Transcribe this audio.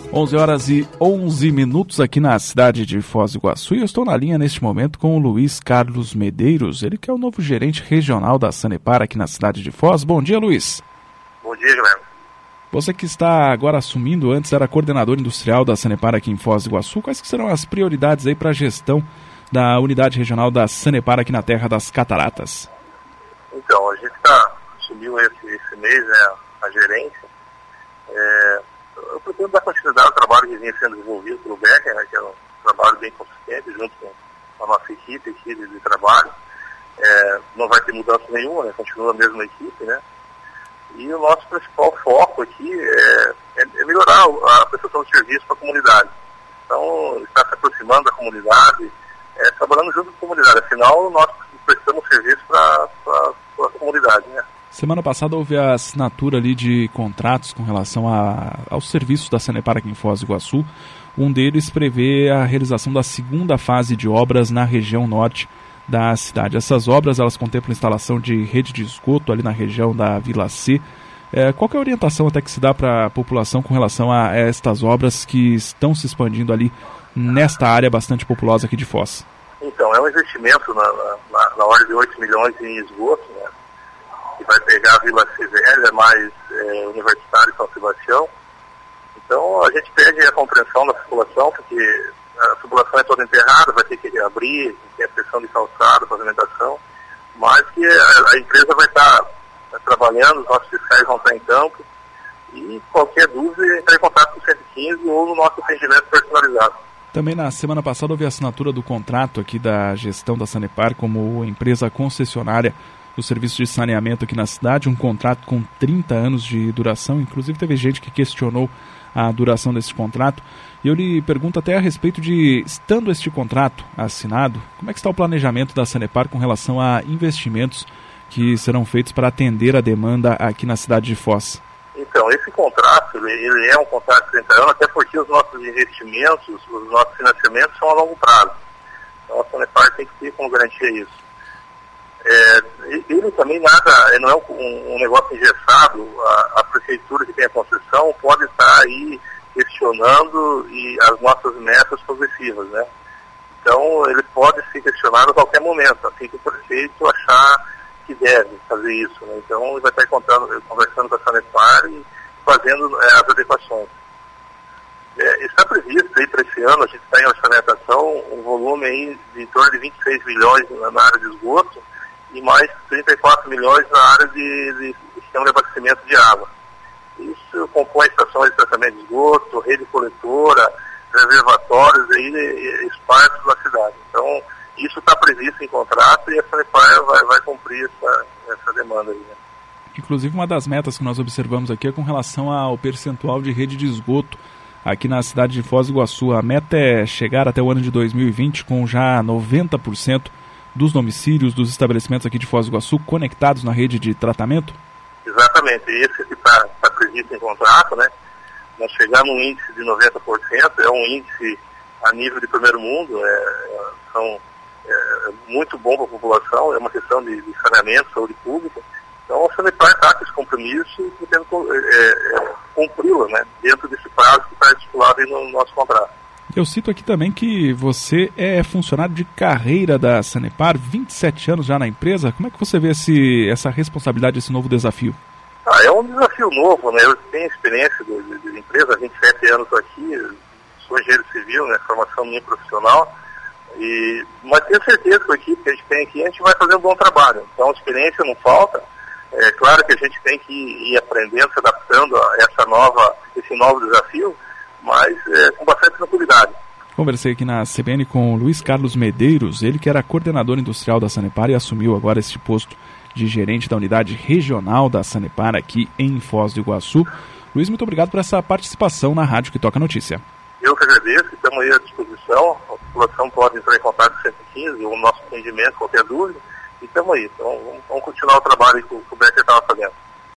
11h11 aqui na cidade de Foz do Iguaçu, e eu estou na linha neste momento com o Luiz Carlos Medeiros, ele que é o novo gerente regional da Sanepar aqui na cidade de Foz. Bom dia, Luiz. Bom dia, Guilherme. Você que está agora assumindo, antes era coordenador industrial da Sanepar aqui em Foz do Iguaçu, quais que serão as prioridades aí para a gestão da unidade regional da Sanepar aqui na Terra das Cataratas? Então, a gente assumiu esse mês, né, a gerência. Eu pretendo dar continuidade ao trabalho que vinha sendo desenvolvido pelo Becker, né, que é um trabalho bem consistente, junto com a nossa equipe de trabalho. Não vai ter mudança nenhuma, né, continua a mesma equipe, né? E o nosso principal foco aqui é melhorar a prestação de serviço para a comunidade. Então, está se aproximando da comunidade, trabalhando junto com a comunidade. Afinal, nós prestamos serviço para a comunidade, né? Semana passada houve a assinatura ali de contratos com relação aos serviços da Sanepar aqui em Foz do Iguaçu. Um deles prevê a realização da segunda fase de obras na região norte da cidade. Essas obras elas contemplam a instalação de rede de esgoto ali na região da Vila C. Qual que é a orientação até que se dá para a população com relação a estas obras que estão se expandindo ali nesta área bastante populosa aqui de Foz? Então, é um investimento na ordem de 8 milhões em esgoto, né? Que vai pegar a Vila C velha, mais Universitário e São Sebastião. Então, a gente pede a compreensão da população, porque a população é toda enterrada, vai ter que abrir, tem a pressão de calçada, pavimentação, mas que a empresa vai estar trabalhando, os nossos fiscais vão estar em campo, e qualquer dúvida, entrar em contato com o 115 ou no nosso atendimento personalizado. Também na semana passada houve a assinatura do contrato aqui da gestão da Sanepar como empresa concessionária do serviço de saneamento aqui na cidade, um contrato com 30 anos de duração. Inclusive teve gente que questionou a duração desse contrato, e eu lhe pergunto até a respeito de, estando este contrato assinado, como é que está o planejamento da Sanepar com relação a investimentos que serão feitos para atender a demanda aqui na cidade de Foz? Então, esse contrato, ele é um contrato de 30 anos, até porque os nossos investimentos, os nossos financiamentos são a longo prazo. Então a Sanepar tem que ter como garantia isso. Ele também não é um negócio engessado. A prefeitura que tem a concessão pode estar aí questionando as nossas metas progressivas, né? Então ele pode ser questionado a qualquer momento, assim que o prefeito achar que deve fazer isso, né? Então ele vai estar conversando com a Sanepar e fazendo as adequações. Está previsto aí para esse ano, a gente está em orçamentação, um volume aí de em torno de 26 milhões na área de esgoto, e mais 34 milhões na área de sistema de abastecimento de água. Isso compõe estações de tratamento de esgoto, rede coletora, reservatórios e espartos na cidade. Então, isso está previsto em contrato e a Sanepar vai cumprir essa demanda aí, né? Inclusive, uma das metas que nós observamos aqui é com relação ao percentual de rede de esgoto aqui na cidade de Foz do Iguaçu. A meta é chegar até o ano de 2020 com já 90% dos domicílios, dos estabelecimentos aqui de Foz do Iguaçu conectados na rede de tratamento? Exatamente, esse que está previsto em contrato, né? Nós chegamos num índice de 90%, é um índice a nível de primeiro mundo, muito bom para a população, é uma questão de saneamento, saúde pública. Então a Sanepar está com esse compromisso e tentando cumpri-lo, né? Dentro desse prazo que está estipulado aí no nosso contrato. Eu cito aqui também que você é funcionário de carreira da Sanepar, 27 anos já na empresa. Como é que você vê essa responsabilidade, esse novo desafio? É um desafio novo, né? Eu tenho experiência de empresa, há 27 anos aqui, sou engenheiro civil, né? Formação minha profissional, mas tenho certeza que a equipe que a gente tem aqui, a gente vai fazer um bom trabalho. Então a experiência não falta. É claro que a gente tem que ir aprendendo, se adaptando a esse novo desafio, mas com bastante tranquilidade. Conversei aqui na CBN com o Luiz Carlos Medeiros, ele que era coordenador industrial da Sanepar e assumiu agora este posto de gerente da unidade regional da Sanepar aqui em Foz do Iguaçu. Luiz, muito obrigado por essa participação na Rádio que Toca Notícia. Eu que agradeço, estamos aí à disposição, a população pode entrar em contato com o 115 ou o nosso atendimento, qualquer dúvida, e estamos aí. Então vamos continuar o trabalho que o Becker estava fazendo.